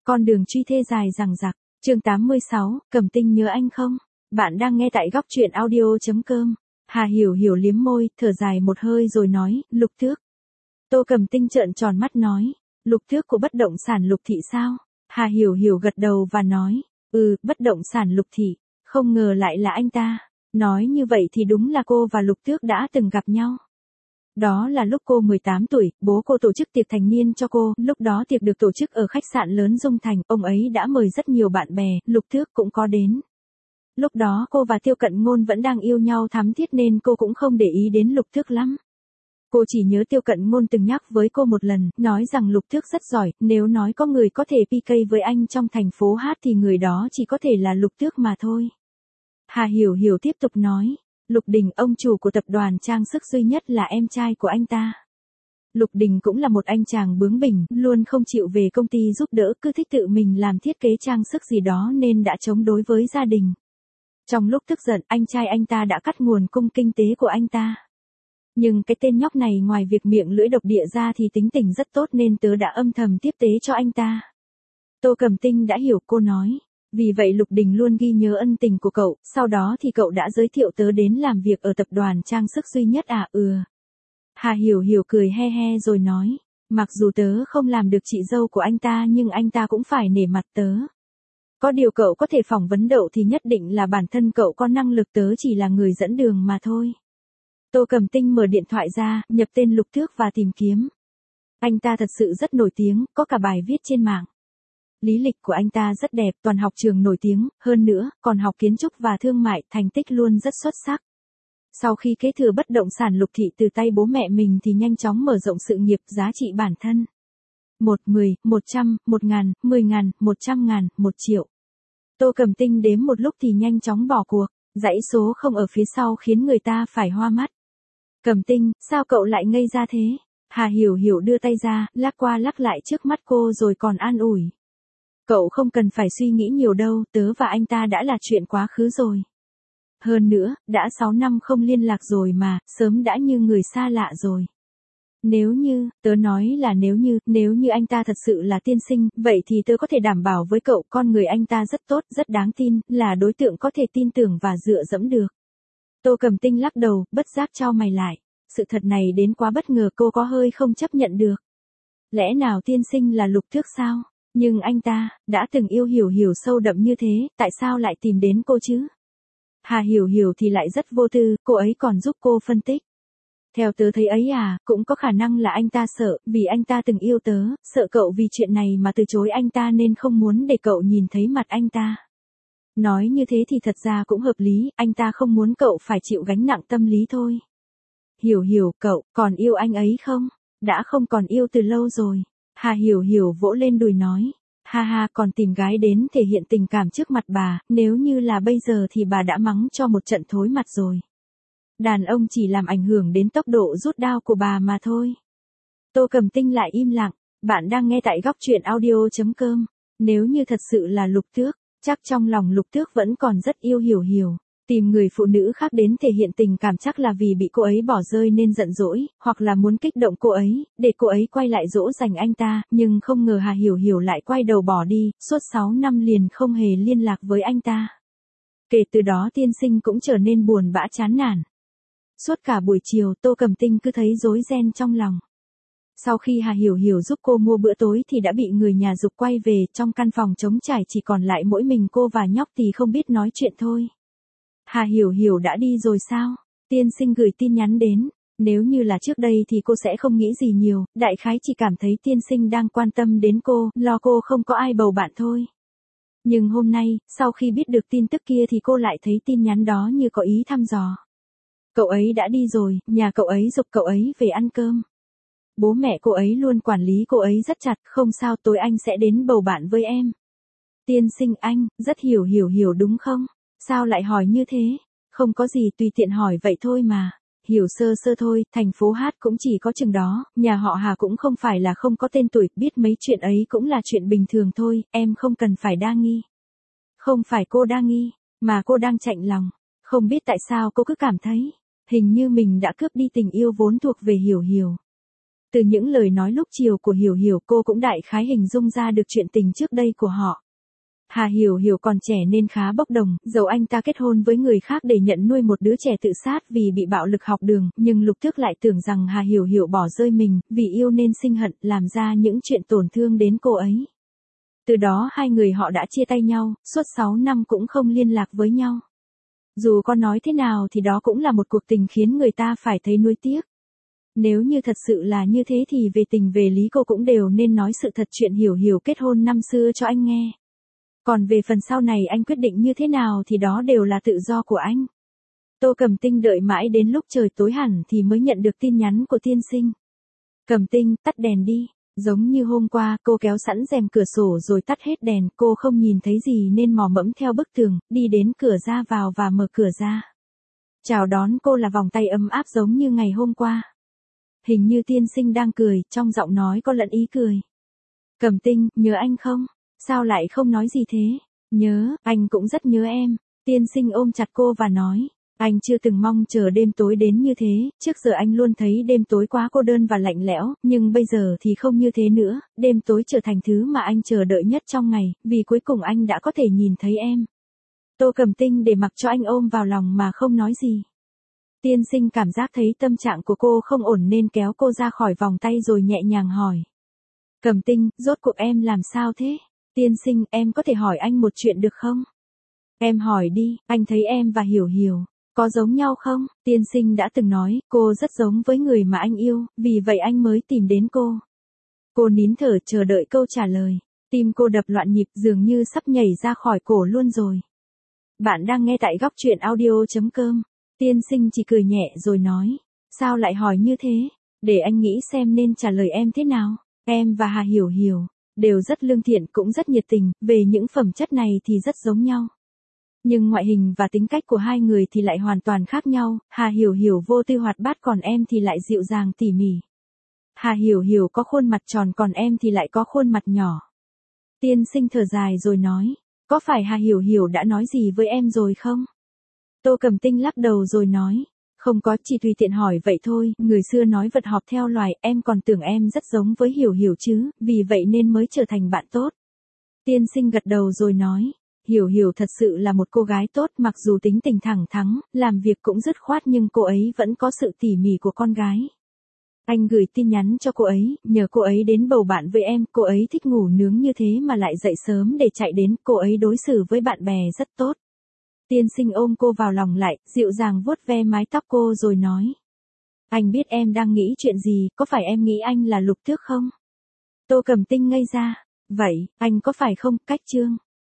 Con đường truy thê dài dằng dặc. Chương 86, Cẩm Tinh nhớ anh không? Bạn đang nghe tại góc truyện audio.com. Hà Hiểu Hiểu liếm môi, thở dài một hơi rồi nói, Lục Tước. Tô Cẩm Tinh trợn tròn mắt nói, Lục Tước của bất động sản Lục Thị sao? Hà Hiểu Hiểu gật đầu và nói, bất động sản Lục Thị, không ngờ lại là anh ta. Nói như vậy thì đúng là cô và Lục Tước đã từng gặp nhau. Đó là lúc cô 18 tuổi, bố cô tổ chức tiệc thành niên cho cô, lúc đó tiệc được tổ chức ở khách sạn lớn Dung Thành, ông ấy đã mời rất nhiều bạn bè, Lục Tước cũng có đến. Lúc đó cô và Tiêu Cận Ngôn vẫn đang yêu nhau thắm thiết nên cô cũng không để ý đến Lục Tước lắm. Cô chỉ nhớ Tiêu Cận Ngôn từng nhắc với cô một lần, nói rằng Lục Tước rất giỏi, nếu nói có người có thể PK với anh trong thành phố hát thì người đó chỉ có thể là Lục Tước mà thôi. Hà Hiểu Hiểu tiếp tục nói. Lục Đình, ông chủ của tập đoàn trang sức duy nhất là em trai của anh ta. Lục Đình cũng là một anh chàng bướng bỉnh, luôn không chịu về công ty giúp đỡ, cứ thích tự mình làm thiết kế trang sức gì đó nên đã chống đối với gia đình. Trong lúc tức giận, anh trai anh ta đã cắt nguồn cung kinh tế của anh ta. Nhưng cái tên nhóc này ngoài việc miệng lưỡi độc địa ra thì tính tình rất tốt nên tớ đã âm thầm tiếp tế cho anh ta. Tô Cẩm Tinh đã hiểu, cô nói. Vì vậy Lục Đình luôn ghi nhớ ân tình của cậu, sau đó thì cậu đã giới thiệu tớ đến làm việc ở tập đoàn trang sức duy nhất à? Hà Hiểu Hiểu cười he he rồi nói, mặc dù tớ không làm được chị dâu của anh ta nhưng anh ta cũng phải nể mặt tớ. Có điều cậu có thể phỏng vấn đậu thì nhất định là bản thân cậu có năng lực, tớ chỉ là người dẫn đường mà thôi. Tô Cẩm Tinh mở điện thoại ra, nhập tên Lục Tước và tìm kiếm. Anh ta thật sự rất nổi tiếng, có cả bài viết trên mạng. Lý lịch của anh ta rất đẹp, toàn học trường nổi tiếng, hơn nữa, còn học kiến trúc và thương mại, thành tích luôn rất xuất sắc. Sau khi kế thừa bất động sản Lục Thị từ tay bố mẹ mình thì nhanh chóng mở rộng sự nghiệp, giá trị bản thân. 1, 10, 100, 1.000, 10.000, 100.000, 1 triệu. Tô Cẩm Tinh đếm một lúc thì nhanh chóng bỏ cuộc, dãy số không ở phía sau khiến người ta phải hoa mắt. Cẩm Tinh, sao cậu lại ngây ra thế? Hà Hiểu Hiểu đưa tay ra, lắc qua lắc lại trước mắt cô rồi còn an ủi. Cậu không cần phải suy nghĩ nhiều đâu, tớ và anh ta đã là chuyện quá khứ rồi. Hơn nữa, đã 6 năm không liên lạc rồi mà, sớm đã như người xa lạ rồi. Nếu như, tớ nói là nếu như anh ta thật sự là tiên sinh, vậy thì tớ có thể đảm bảo với cậu con người anh ta rất tốt, rất đáng tin, là đối tượng có thể tin tưởng và dựa dẫm được. Tô Cẩm Tinh lắc đầu, bất giác chau mày lại. Sự thật này đến quá bất ngờ, cô có hơi không chấp nhận được. Lẽ nào tiên sinh là Lục Tước sao? Nhưng anh ta, đã từng yêu Hiểu Hiểu sâu đậm như thế, tại sao lại tìm đến cô chứ? Hà Hiểu Hiểu thì lại rất vô tư, cô ấy còn giúp cô phân tích. Theo tớ thấy ấy cũng có khả năng là anh ta sợ, vì anh ta từng yêu tớ, sợ cậu vì chuyện này mà từ chối anh ta nên không muốn để cậu nhìn thấy mặt anh ta. Nói như thế thì thật ra cũng hợp lý, anh ta không muốn cậu phải chịu gánh nặng tâm lý thôi. Hiểu Hiểu, cậu còn yêu anh ấy không? Đã không còn yêu từ lâu rồi. Hà Hiểu Hiểu vỗ lên đùi nói, ha ha, còn tìm gái đến thể hiện tình cảm trước mặt bà, nếu như là bây giờ thì bà đã mắng cho một trận thối mặt rồi. Đàn ông chỉ làm ảnh hưởng đến tốc độ rút đao của bà mà thôi. Tô Cẩm Tinh lại im lặng, bạn đang nghe tại góc truyện audio.com. Nếu như thật sự là Lục Tước, chắc trong lòng Lục Tước vẫn còn rất yêu Hiểu Hiểu. Tìm người phụ nữ khác đến thể hiện tình cảm chắc là vì bị cô ấy bỏ rơi nên giận dỗi, hoặc là muốn kích động cô ấy, để cô ấy quay lại dỗ dành anh ta, nhưng không ngờ Hà Hiểu Hiểu lại quay đầu bỏ đi, suốt 6 năm liền không hề liên lạc với anh ta. Kể từ đó tiên sinh cũng trở nên buồn bã chán nản. Suốt cả buổi chiều Tô Cẩm Tinh cứ thấy rối ren trong lòng. Sau khi Hà Hiểu Hiểu giúp cô mua bữa tối thì đã bị người nhà giục quay về, trong căn phòng trống trải chỉ còn lại mỗi mình cô và nhóc thì không biết nói chuyện thôi. Hà Hiểu Hiểu đã đi rồi sao? Tiên sinh gửi tin nhắn đến. Nếu như là trước đây thì cô sẽ không nghĩ gì nhiều, đại khái chỉ cảm thấy tiên sinh đang quan tâm đến cô, lo cô không có ai bầu bạn thôi. Nhưng hôm nay, sau khi biết được tin tức kia thì cô lại thấy tin nhắn đó như có ý thăm dò. Cậu ấy đã đi rồi, nhà cậu ấy giục cậu ấy về ăn cơm. Bố mẹ cô ấy luôn quản lý cô ấy rất chặt, không sao, tối anh sẽ đến bầu bạn với em. Tiên sinh anh, rất hiểu đúng không? Sao lại hỏi như thế? Không có gì, tùy tiện hỏi vậy thôi mà. Hiểu sơ sơ thôi, thành phố hát cũng chỉ có chừng đó, nhà họ Hà cũng không phải là không có tên tuổi, biết mấy chuyện ấy cũng là chuyện bình thường thôi, em không cần phải đa nghi. Không phải cô đa nghi, mà cô đang chạnh lòng. Không biết tại sao cô cứ cảm thấy, hình như mình đã cướp đi tình yêu vốn thuộc về Hiểu Hiểu. Từ những lời nói lúc chiều của Hiểu Hiểu cô cũng đại khái hình dung ra được chuyện tình trước đây của họ. Hà Hiểu Hiểu còn trẻ nên khá bốc đồng, dẫu anh ta kết hôn với người khác để nhận nuôi một đứa trẻ tự sát vì bị bạo lực học đường, nhưng Lục Tước lại tưởng rằng Hà Hiểu Hiểu bỏ rơi mình, vì yêu nên sinh hận, làm ra những chuyện tổn thương đến cô ấy. Từ đó hai người họ đã chia tay nhau, suốt 6 năm cũng không liên lạc với nhau. Dù có nói thế nào thì đó cũng là một cuộc tình khiến người ta phải thấy nuối tiếc. Nếu như thật sự là như thế thì về tình về lý cô cũng đều nên nói sự thật chuyện Hiểu Hiểu kết hôn năm xưa cho anh nghe. Còn về phần sau này anh quyết định như thế nào thì đó đều là tự do của anh. Tô Cẩm Tinh đợi mãi đến lúc trời tối hẳn thì mới nhận được tin nhắn của tiên sinh. Cẩm Tinh, tắt đèn đi. Giống như hôm qua, cô kéo sẵn rèm cửa sổ rồi tắt hết đèn, cô không nhìn thấy gì nên mò mẫm theo bức tường, đi đến cửa ra vào và mở cửa ra. Chào đón cô là vòng tay ấm áp giống như ngày hôm qua. Hình như tiên sinh đang cười, trong giọng nói có lẫn ý cười. Cẩm Tinh, nhớ anh không? Sao lại không nói gì thế? Nhớ, anh cũng rất nhớ em. Tiên sinh ôm chặt cô và nói. Anh chưa từng mong chờ đêm tối đến như thế, trước giờ anh luôn thấy đêm tối quá cô đơn và lạnh lẽo, nhưng bây giờ thì không như thế nữa, đêm tối trở thành thứ mà anh chờ đợi nhất trong ngày, vì cuối cùng anh đã có thể nhìn thấy em. Tô Cẩm Tinh để mặc cho anh ôm vào lòng mà không nói gì. Tiên sinh cảm giác thấy tâm trạng của cô không ổn nên kéo cô ra khỏi vòng tay rồi nhẹ nhàng hỏi. Cẩm Tinh, rốt cuộc em làm sao thế? Tiên sinh, em có thể hỏi anh một chuyện được không? Em hỏi đi, anh thấy em và Hiểu Hiểu có giống nhau không? Tiên sinh đã từng nói, cô rất giống với người mà anh yêu, vì vậy anh mới tìm đến cô. Cô nín thở chờ đợi câu trả lời. Tim cô đập loạn nhịp dường như sắp nhảy ra khỏi cổ luôn rồi. Bạn đang nghe tại góc truyện audio.com. Tiên sinh chỉ cười nhẹ rồi nói. Sao lại hỏi như thế? Để anh nghĩ xem nên trả lời em thế nào. Em và Hà Hiểu Hiểu đều rất lương thiện cũng rất nhiệt tình, về những phẩm chất này thì rất giống nhau. Nhưng ngoại hình và tính cách của hai người thì lại hoàn toàn khác nhau, Hà Hiểu Hiểu vô tư hoạt bát còn em thì lại dịu dàng tỉ mỉ. Hà Hiểu Hiểu có khuôn mặt tròn còn em thì lại có khuôn mặt nhỏ. Tiên sinh thở dài rồi nói, có phải Hà Hiểu Hiểu đã nói gì với em rồi không? Tô Cẩm Tinh lắc đầu rồi nói, không có, chỉ tùy tiện hỏi vậy thôi, người xưa nói vật họp theo loài, em còn tưởng em rất giống với Hiểu Hiểu chứ, vì vậy nên mới trở thành bạn tốt. Tiên sinh gật đầu rồi nói, Hiểu Hiểu thật sự là một cô gái tốt, mặc dù tính tình thẳng thắn, làm việc cũng dứt khoát nhưng cô ấy vẫn có sự tỉ mỉ của con gái. Anh gửi tin nhắn cho cô ấy, nhờ cô ấy đến bầu bạn với em, cô ấy thích ngủ nướng như thế mà lại dậy sớm để chạy đến, cô ấy đối xử với bạn bè rất tốt. Tiên sinh ôm cô vào lòng lại, dịu dàng vuốt ve mái tóc cô rồi nói. Anh biết em đang nghĩ chuyện gì, có phải em nghĩ anh là Lục Tước không? Tô Cẩm Tinh ngây ra. Vậy, anh có phải không? Cách chương